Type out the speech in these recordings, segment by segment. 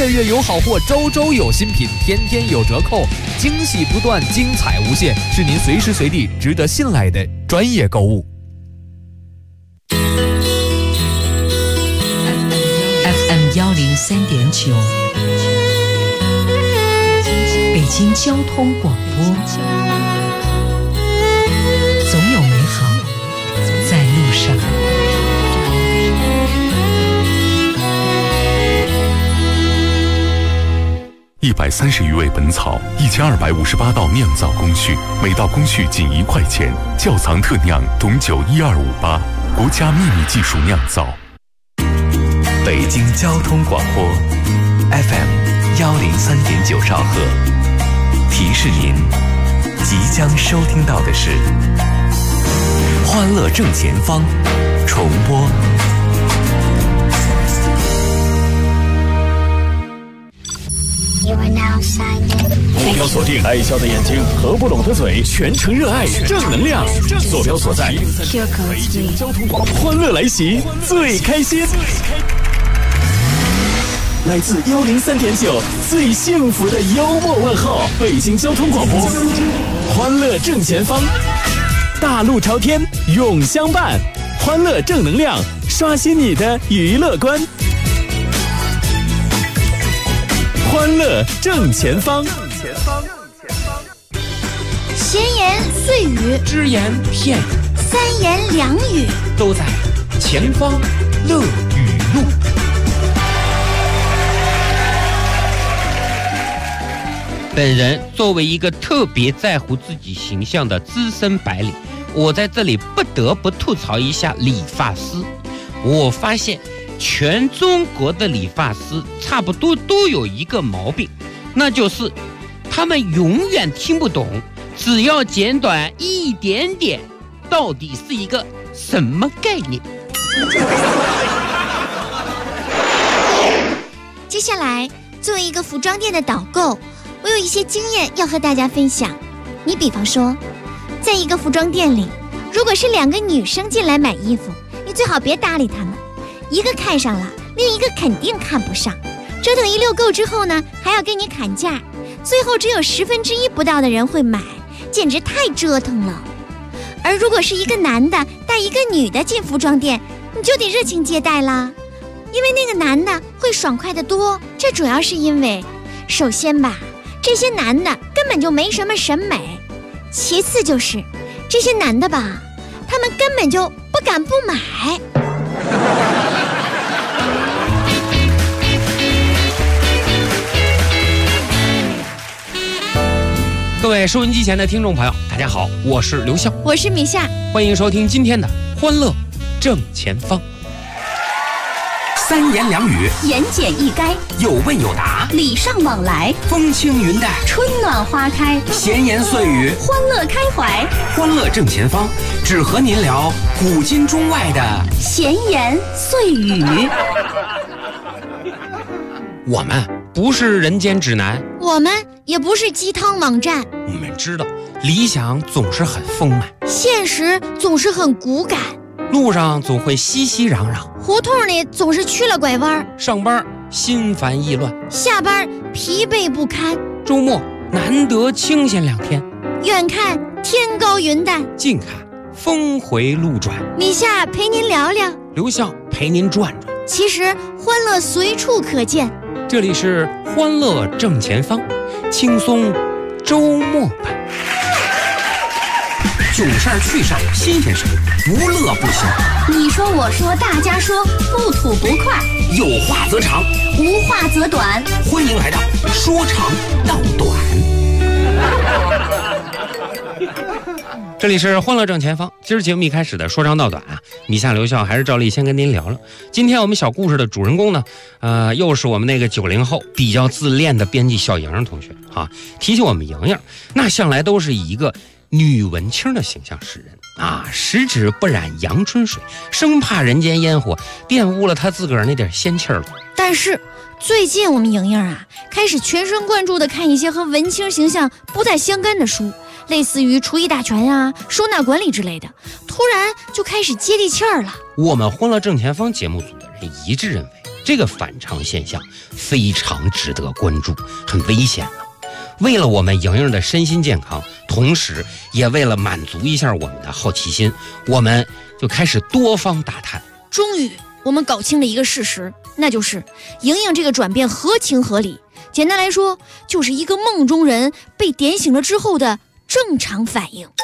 月月有好货，周周有新品，天天有折扣，惊喜不断，精彩无限，是您随时随地值得信赖的专业购物。 FM 103.9，北京交通广播，总有美好在路上。 130余味本草，1258道酿造工序，每道工序仅1块钱。窖藏特酿董酒12588，国家秘密技术酿造。 北京交通广播 FM 103.9兆赫，提示您即将收听到的是《欢乐正前方》重播。 目标锁定，爱笑的眼睛，合不拢的嘴，全程热爱，正能量。坐标所在，北京交通广播，欢乐来袭，最开心。来自103.9，最幸福的幽默问候，北京交通广播，欢乐正前方，大路朝天，永相伴，欢乐正能量，刷新你的娱乐观。欢乐正前方， 闲言碎语， 只言片语， 三言两语， 都在前方乐语录。本人作为一个特别在乎自己形象的资深白领，我在这里不得不吐槽一下理发师。我发现全中国的理发师差不多都有一个毛病，那就是他们永远听不懂只要剪短一点点到底是一个什么概念。 接下来作为一个服装店的导购，我有一些经验要和大家分享。你比方说，在一个服装店里，如果是2个女生进来买衣服，你最好别搭理她们，一个看上了，另一个肯定看不上，折腾一溜够之后呢，还要跟你砍价，最后只有1/10不到的人会买，简直太折腾了。而如果是一个男的带一个女的进服装店，你就得热情接待啦，因为那个男的会爽快得多。这主要是因为，首先吧，这些男的根本就没什么审美，其次就是这些男的吧，他们根本就不敢不买。 各位收音机前的听众朋友，大家好，我是刘笑， 我是米夏， 欢迎收听今天的欢乐正前方。 三言两语， 言简意赅， 有问有答， 礼尚往来， 风轻云淡， 春暖花开， 闲言碎语， 欢乐开怀。 欢乐正前方，只和您聊古今中外的闲言碎语。 我们不是人间指南， 我们也不是鸡汤网站， 我们知道理想总是很丰满， 现实总是很骨感， 路上总会熙熙攘攘， 胡同里总是曲了拐弯， 上班心烦意乱， 下班疲惫不堪， 周末难得清闲2天， 远看天高云淡， 近看峰回路转。 米夏陪您聊聊， 刘笑陪您转转， 其实欢乐随处可见。 这里是欢乐正前方，轻松周末版。 囧事儿趣事儿新鲜事儿，不乐不行。 你说我说大家说，不吐不快， 有话则长， 无话则短。 欢迎来到说长道短。 这里是欢乐正前方，今儿节目一开始的说长道短啊，米夏刘笑还是照例先跟您聊了。今天我们小故事的主人公呢，又是我们那个90后比较自恋的编辑小莹同学啊。提起我们莹莹，那向来都是以一个女文青的形象示人啊，十指不染阳春水，生怕人间烟火玷污了她自个儿那点仙气儿了。 但是最近我们莹莹啊，开始全神贯注地看一些和文青形象不太相干的书，类似于厨艺大全啊、收纳管理之类的，突然就开始接地气儿了。 我们欢乐正前方节目组的人一致认为， 这个反常现象非常值得关注，很危险的。为了我们莹莹的身心健康，同时也为了满足一下我们的好奇心，我们就开始多方打探。 终于我们搞清了一个事实，那就是莹莹这个转变合情合理。简单来说，就是一个梦中人被点醒了之后的正常反应。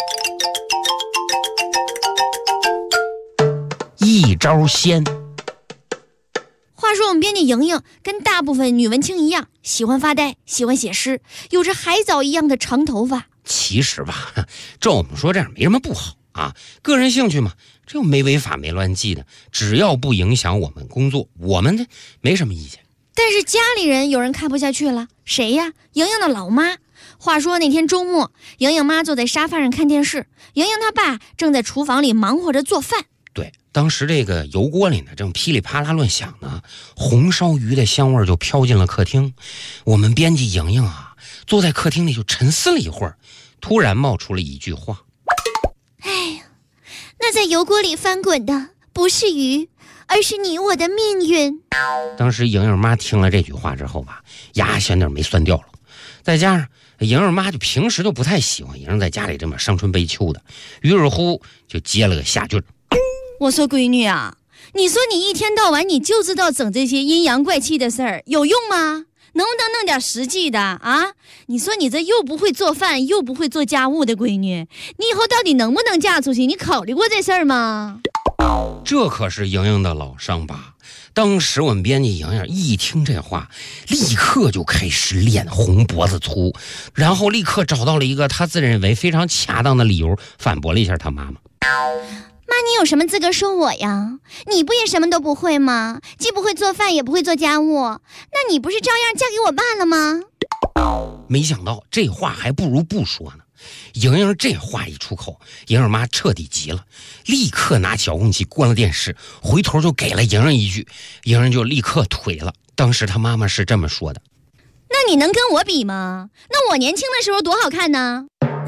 一招鲜。 话说我们编辑莹莹跟大部分女文青一样，喜欢发呆，喜欢写诗，有着海藻一样的长头发。 其实吧，照我们说这样没什么不好啊，个人兴趣嘛，这又没违法没乱纪的，只要不影响我们工作，我们呢没什么意见。 但是家里人有人看不下去了，谁呀？莹莹的老妈。话说那天周末，莹莹妈坐在沙发上看电视，莹莹她爸正在厨房里忙活着做饭。 对，当时这个油锅里呢正噼里啪啦乱响呢，红烧鱼的香味就飘进了客厅。我们编辑莹莹啊，坐在客厅里就沉思了一会儿，突然冒出了一句话： 哎呀，那在油锅里翻滚的不是鱼，而是你我的命运。 当时莹莹妈听了这句话之后吧，牙选点没酸掉了。再加上莹莹妈就平时就不太喜欢莹莹在家里这么伤春悲秋的，于是乎就接了个下句。 我说闺女啊，你说你一天到晚你就知道整这些阴阳怪气的事儿，有用吗？能不能弄点实际的啊？你说你这又不会做饭又不会做家务的闺女，你以后到底能不能嫁出去？你考虑过这事儿吗？ 这可是莹莹的老伤疤。当时我们编辑莹莹一听这话，立刻就开始脸红脖子粗，然后立刻找到了一个他自认为非常恰当的理由，反驳了一下他妈妈。 妈，你有什么资格说我呀？你不也什么都不会吗？既不会做饭也不会做家务，那你不是照样嫁给我爸了吗？ 没想到这话还不如不说呢。莹莹这话一出口，莹莹妈彻底急了，立刻拿遥控器关了电视，回头就给了莹莹一句，莹莹就立刻颓了。当时她妈妈是这么说的： 那你能跟我比吗？那我年轻的时候多好看呢。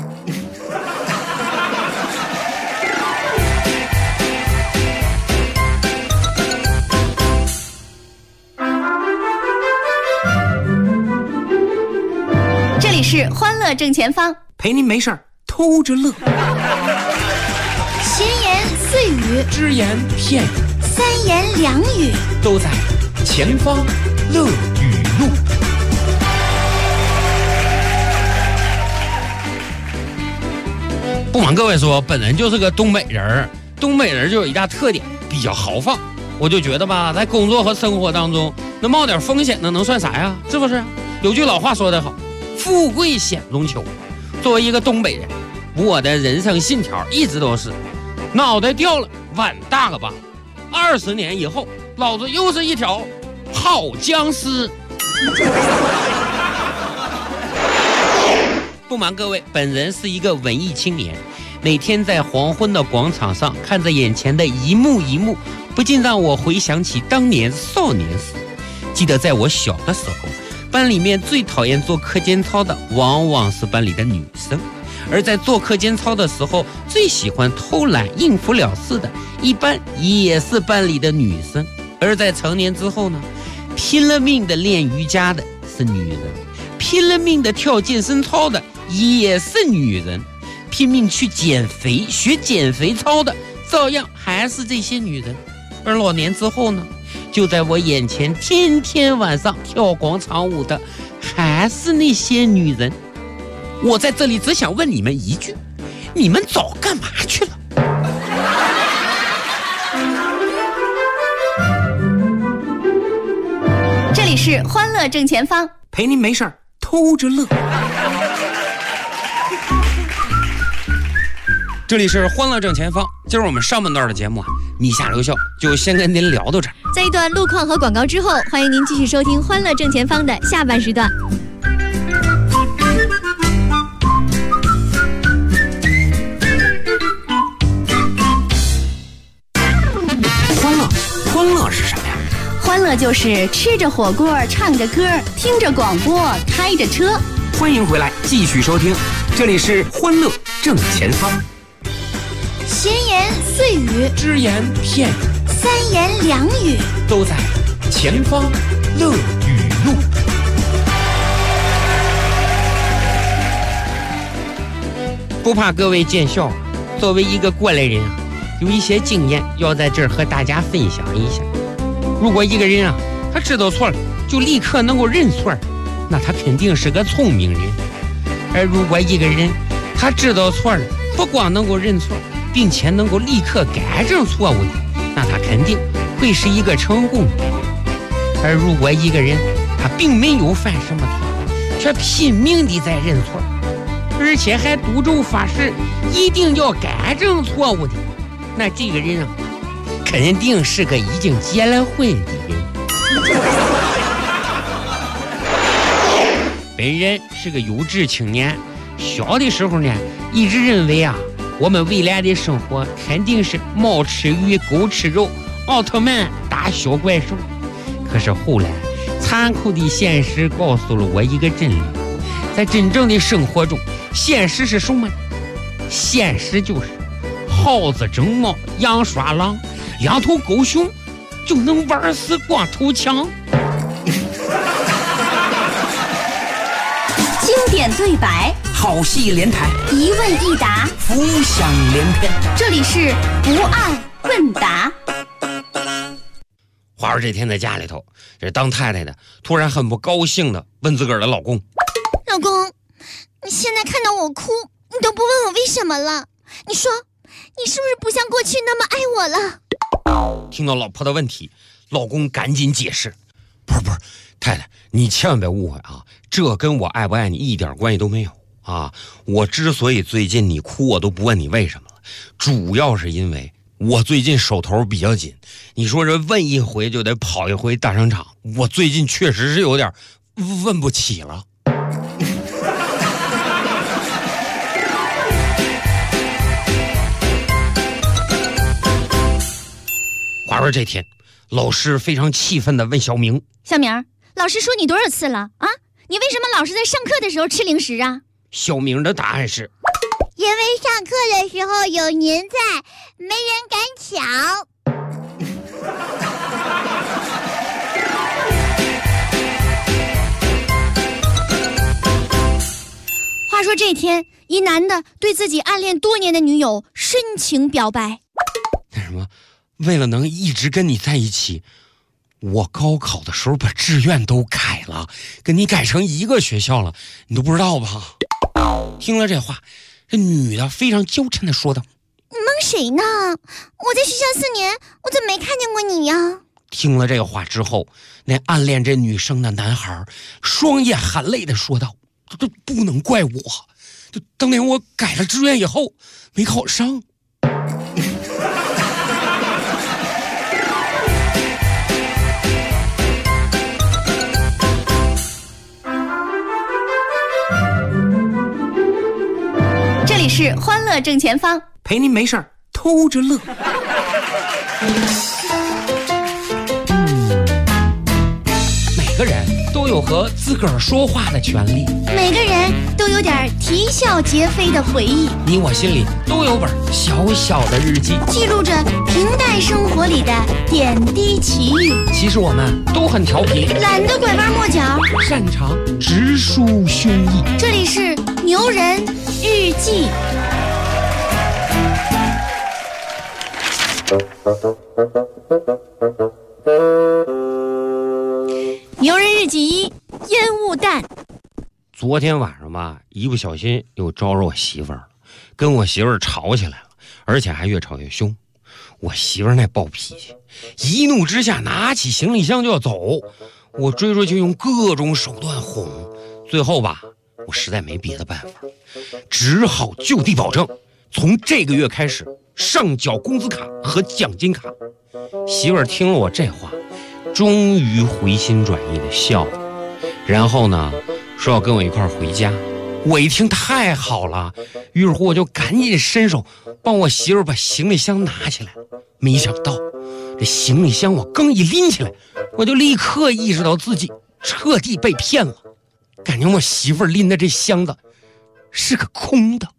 这里是欢乐正前方， 陪您没事偷着乐。 闲言碎语， 只言片语， 三言两语， 都在前方乐语录。 不瞒各位说，本人就是个东北人，东北人就有一大特点，比较豪放。我就觉得吧，在工作和生活当中，那冒点风险能算啥呀？是不是？有句老话说得好，富贵险中求。作为一个东北人，我的人生信条一直都是脑袋掉了碗大个疤，20年以后老子又是一条好僵尸。不瞒各位，本人是一个文艺青年，每天在黄昏的广场上看着眼前的一幕一幕，不禁让我回想起当年少年时。记得在我小的时候，班里面最讨厌做课间操的往往是班里的女生，而在做课间操的时候最喜欢偷懒应付了事的一般也是班里的女生。而在成年之后呢，拼了命的练瑜伽的是女人，拼了命的跳健身操的也是女人，拼命去减肥学减肥操的照样还是这些女人。而老年之后呢，就在我眼前天天晚上跳广场舞的还是那些女人。我在这里只想问你们一句，你们早干嘛去了？ 这里是欢乐正前方， 陪您没事偷着乐。 这里是欢乐正前方，今儿我们上半段的节目啊，米下留校就先跟您聊到这儿。 在一段路况和广告之后，欢迎您继续收听欢乐正前方的下半时段。 欢乐是什么呀？ 欢乐就是吃着火锅，唱着歌，听着广播，开着车。 欢迎回来，继续收听，这里是欢乐正前方。 闲言碎语， 只言片语， 三言两语， 都在前方乐语录。 不怕各位见笑，作为一个过来人啊，有一些经验要在这儿和大家分享一下。如果一个人啊，他知道错了就立刻能够认错，那他肯定是个聪明人。而如果一个人他知道错了，不光能够认错，并且能够立刻改正错误的，那他肯定会是一个成功的人。而如果一个人他并没有犯什么错，却拼命地在认错，而且还赌咒发誓一定要改正错误的，那这个人啊，肯定是个已经结了婚的人。本人是个有志青年，小的时候呢，一直认为啊，我们未来的生活肯定是猫吃鱼，狗吃肉，奥特曼打小怪兽。可是后来，残酷的现实告诉了我一个真理，在真正的生活中，现实是什么呢？现实就是耗子争猫，羊耍狼，两头狗熊就能玩死光头强。 经典对白， 好戏连台， 一问一答， 浮想联翩。 这里是不二问答。 花儿这天在家里头，这当太太的突然很不高兴的问自个儿的老公： 老公，你现在看到我哭，你都不问我为什么了？你说，你是不是不像过去那么爱我了？ 听到老婆的问题，老公赶紧解释：不是，太太，你千万别误会啊，这跟我爱不爱你一点关系都没有啊！我之所以最近你哭，我都不问你为什么了，主要是因为我最近手头比较紧。你说这问一回就得跑一回大商场，我最近确实是有点问不起了。话说这天，老师非常气愤地问小明： 小明，老师说你多少次了啊？你为什么老是在上课的时候吃零食啊？ 小明的答案是： 因为上课的时候有您在，没人敢抢。话说这天，一男的对自己暗恋多年的女友深情表白。 那什么，为了能一直跟你在一起，我高考的时候把志愿都改了，跟你改成一个学校了，你都不知道吧？听了这话，这女的非常娇嗔地说道： 你蒙谁呢？我在学校4年，我怎么没看见过你呀？ 听了这个话之后，那暗恋这女生的男孩双眼含泪地说道：这不能怪我，这当年我改了志愿以后没考上。 这里是欢乐正前方， 陪您没事儿偷着乐。 每个人都有和自个儿说话的权利， 每个人都有点啼笑皆非的回忆， 你我心里都有本小小的日记， 记录着平淡生活里的点滴奇遇。 其实我们都很调皮， 懒得拐弯抹角， 擅长直抒胸臆。 这里是牛人日记。牛人日记1：烟雾弹。 昨天晚上吧，一不小心又招惹我媳妇儿了，跟我媳妇儿吵起来了，而且还越吵越凶。我媳妇儿那暴脾气，一怒之下拿起行李箱就要走，我追出去用各种手段哄，最后吧，我实在没别的办法，只好就地保证，从这个月开始上缴工资卡和奖金卡。媳妇儿听了我这话，终于回心转意的笑了，然后呢，说要跟我一块儿回家。我一听太好了，于是乎我就赶紧伸手帮我媳妇儿把行李箱拿起来。没想到这行李箱我刚一拎起来，我就立刻意识到自己彻底被骗了，感觉我媳妇儿拎的这箱子是个空的。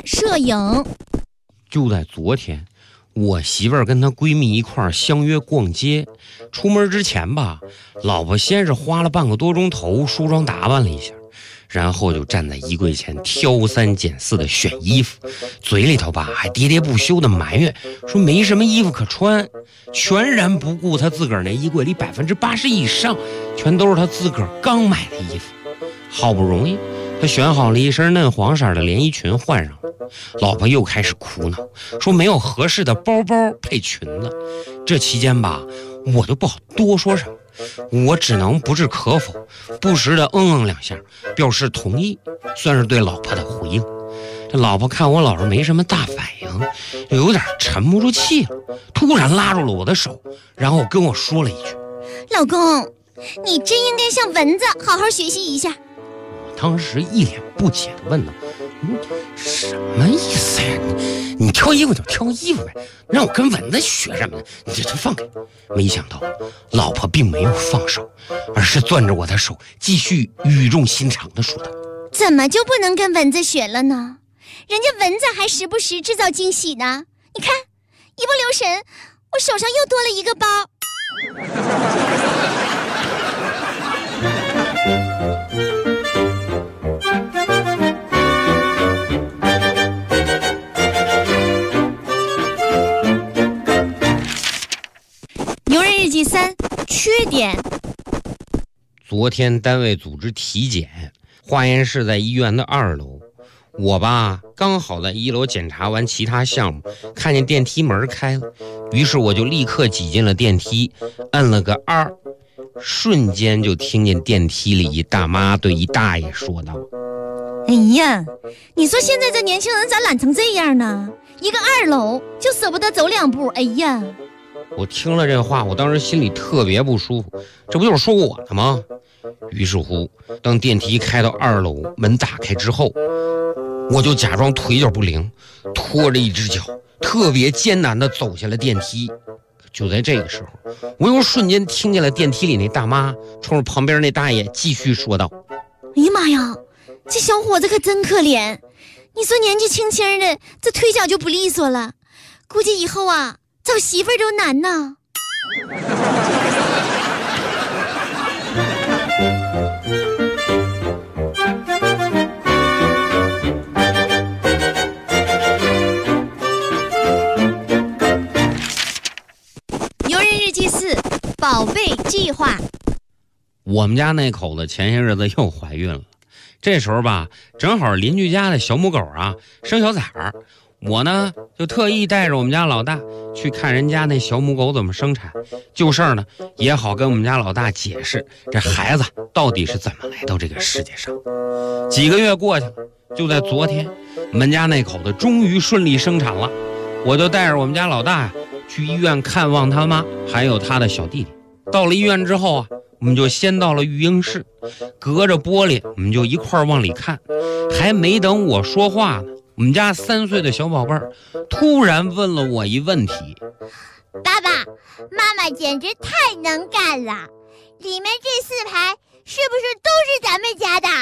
摄影。 就在昨天，我媳妇儿跟她闺蜜一块儿相约逛街。出门之前吧，老婆先是花了半个多钟头梳妆打扮了一下，然后就站在衣柜前挑三拣四的选衣服，嘴里头吧还喋喋不休的埋怨说没什么衣服可穿，全然不顾她自个儿那衣柜里80%以上全都是她自个儿刚买的衣服。好不容易她选好了一身嫩黄色的连衣裙换上了，老婆又开始苦恼说没有合适的包包配裙子。这期间吧，我就不好多说什么，我只能不置可否，不时的两下表示同意，算是对老婆的回应。这老婆看我老是没什么大反应，就有点沉不住气了，突然拉住了我的手，然后跟我说了一句： 老公，你真应该向蚊子好好学习一下。 我当时一脸不解地问道：什么意思呀？你挑衣服就挑衣服呗，让我跟蚊子学什么呢？你这放开！没想到老婆并没有放手，而是攥着我的手，继续语重心长地说道： 怎么就不能跟蚊子学了呢？人家蚊子还时不时制造惊喜呢。你看，一不留神，我手上又多了一个包。 牛人日记3，缺点。 昨天单位组织体检，化验室在医院的2楼。我吧刚好在1楼检查完其他项目，看见电梯门开了，于是我就立刻挤进了电梯，摁了个2，瞬间就听见电梯里一大妈对一大爷说道： 哎呀，你说现在这年轻人咋懒成这样呢？一个2楼就舍不得走2步。哎呀， 我听了这话，我当时心里特别不舒服，这不就是说我的吗？于是乎，当电梯开到2楼，门打开之后，我就假装腿脚不灵，拖着一只脚，特别艰难地走下了电梯。就在这个时候，我又瞬间听见了电梯里那大妈冲着旁边那大爷继续说道： 哎呀妈呀，这小伙子可真可怜，你说年纪轻轻的，这腿脚就不利索了，估计以后啊找媳妇儿都难呢。牛人日记4，宝贝计划。 我们家那口子前些日子又怀孕了，这时候吧，正好邻居家的小母狗啊生小崽儿，我呢就特意带着我们家老大去看人家那小母狗怎么生产，就事儿呢也好跟我们家老大解释这孩子到底是怎么来到这个世界上。几个月过去了，就在昨天，我们家那口子终于顺利生产了，我就带着我们家老大呀去医院看望他妈还有他的小弟弟。到了医院之后啊，我们就先到了育婴室，隔着玻璃我们就一块儿往里看。还没等我说话呢，我们家3岁的小宝贝儿突然问了我一问题： 爸爸妈妈简直太能干了，里面这4排是不是都是咱们家的？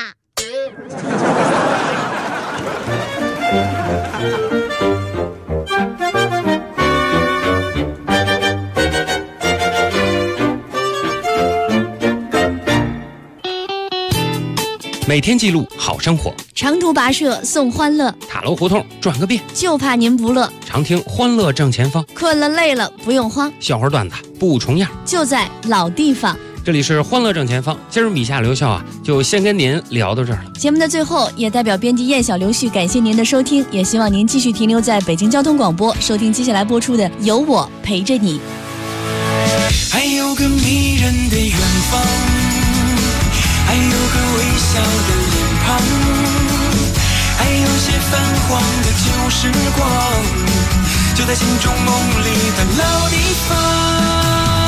每天记录好生活， 长途跋涉送欢乐， 塔楼胡同转个遍， 就怕您不乐。 常听欢乐正前方， 困了累了不用慌， 笑话段子不重样， 就在老地方。 这里是欢乐正前方，今儿米夏刘笑啊，就先跟您聊到这儿了。 节目的最后，也代表编辑燕小刘旭感谢您的收听，也希望您继续停留在北京交通广播，收听接下来播出的《有我陪着你》。 还有个迷人的远方，还有个微笑的脸庞，还有些泛黄的旧时光，就在心中梦里的老地方。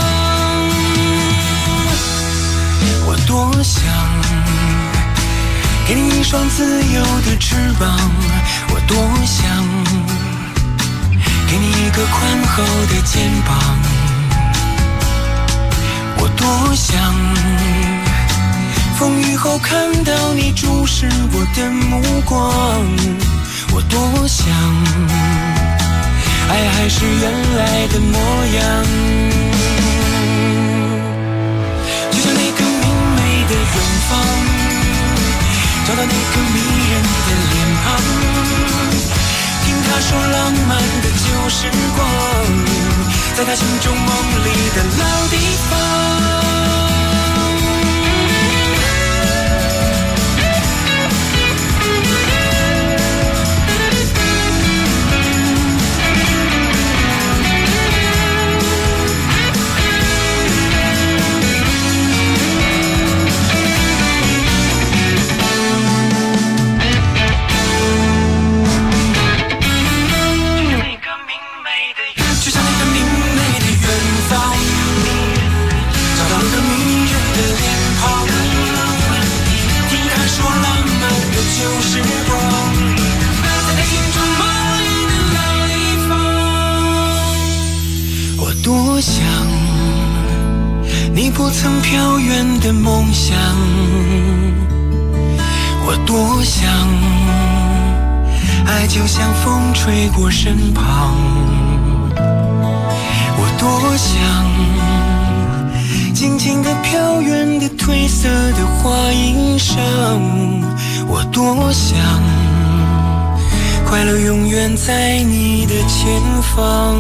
我多想给你一双自由的翅膀，我多想给你一个宽厚的肩膀，我多想风雨后看到你注视我的目光， 我多想爱还是原来的模样，就像那个明媚的远方，找到那个迷人的脸庞，听他说浪漫的旧时光，在他心中梦里的老地方。多想你不曾飘远的梦想，我多想爱就像风吹过身旁，我多想静静地飘远的褪色的花衣裳，我多想快乐永远在你的前方。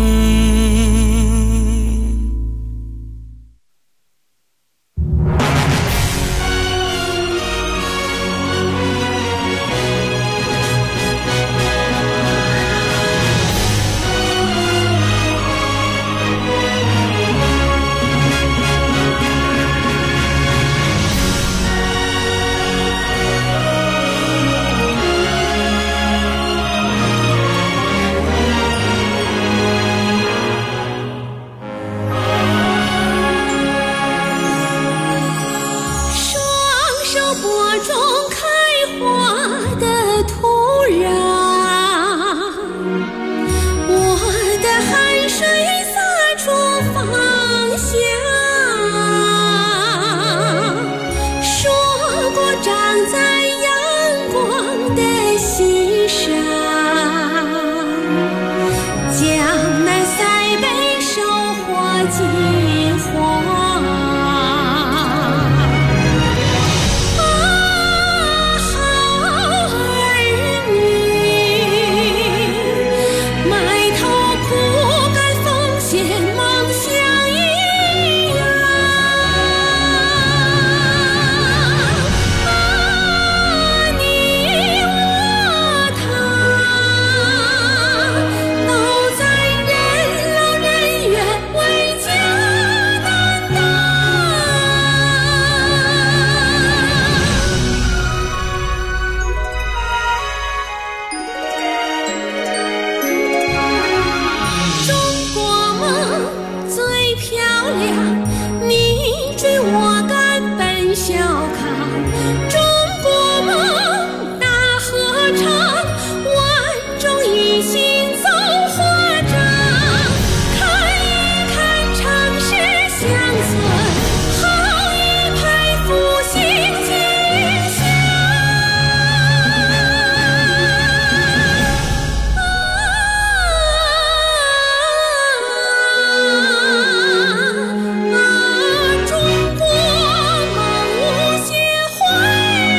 中国梦无邪怀。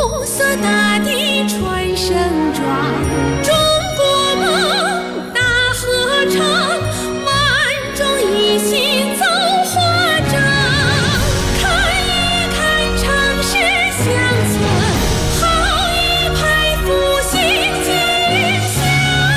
色大地传声壮，中国梦大合唱，万众一心走华章。看一看城市乡村，好一派复兴景象。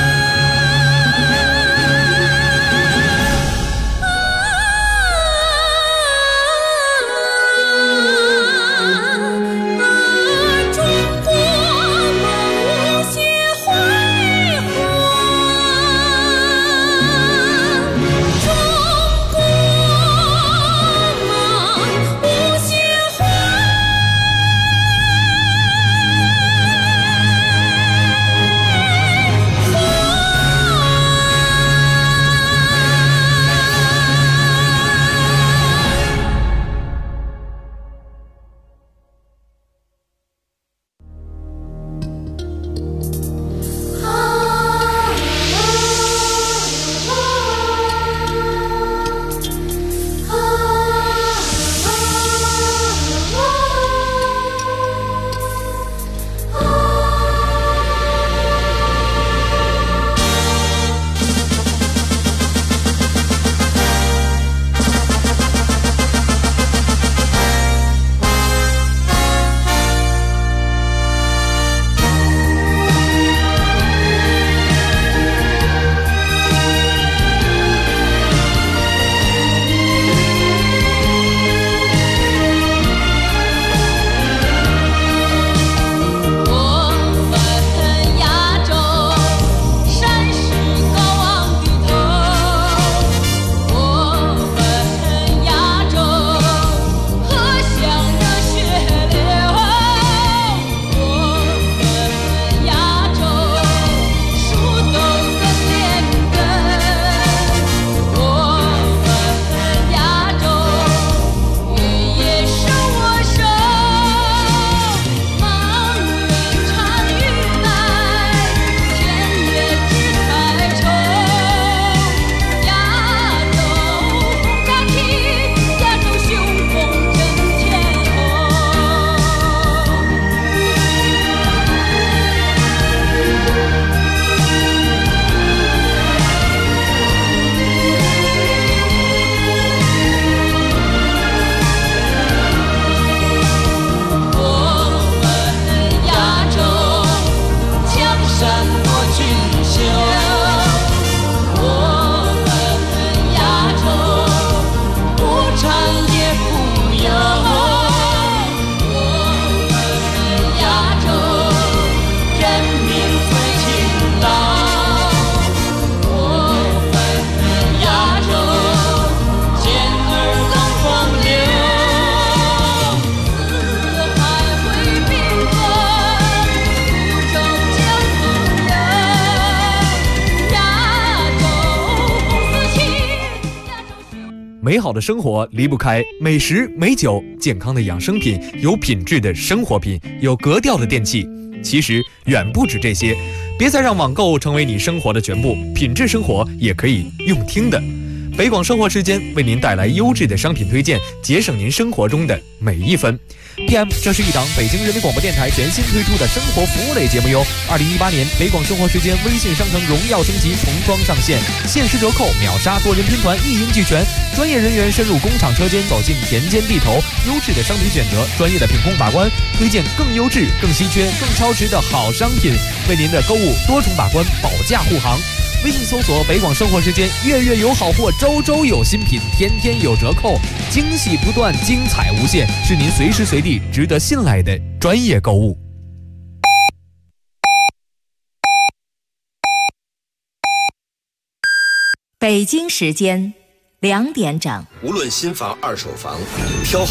美好的生活离不开美食、美酒、健康的养生品、有品质的生活品、有格调的电器。其实远不止这些，别再让网购成为你生活的全部，品质生活也可以用听的。北广生活时间为您带来优质的商品推荐，节省您生活中的每一分。PM， 这是一档北京人民广播电台全新推出的生活服务类节目哟。2018年北广生活时间微信商城荣耀升级重装上线，限时折扣、秒杀、多人拼团一应俱全，专业人员深入工厂车间，走进田间地头，优质的商品选择，专业的品控把关，推荐更优质、更稀缺、更超值的好商品，为您的购物多重把关，保驾护航。微信搜索北广生活时间，月月有好货，周周有新品，天天有折扣，惊喜不断，精彩无限，是您随时随地值得信赖的专业购物。 北京时间2点整， 无论新房、二手房，挑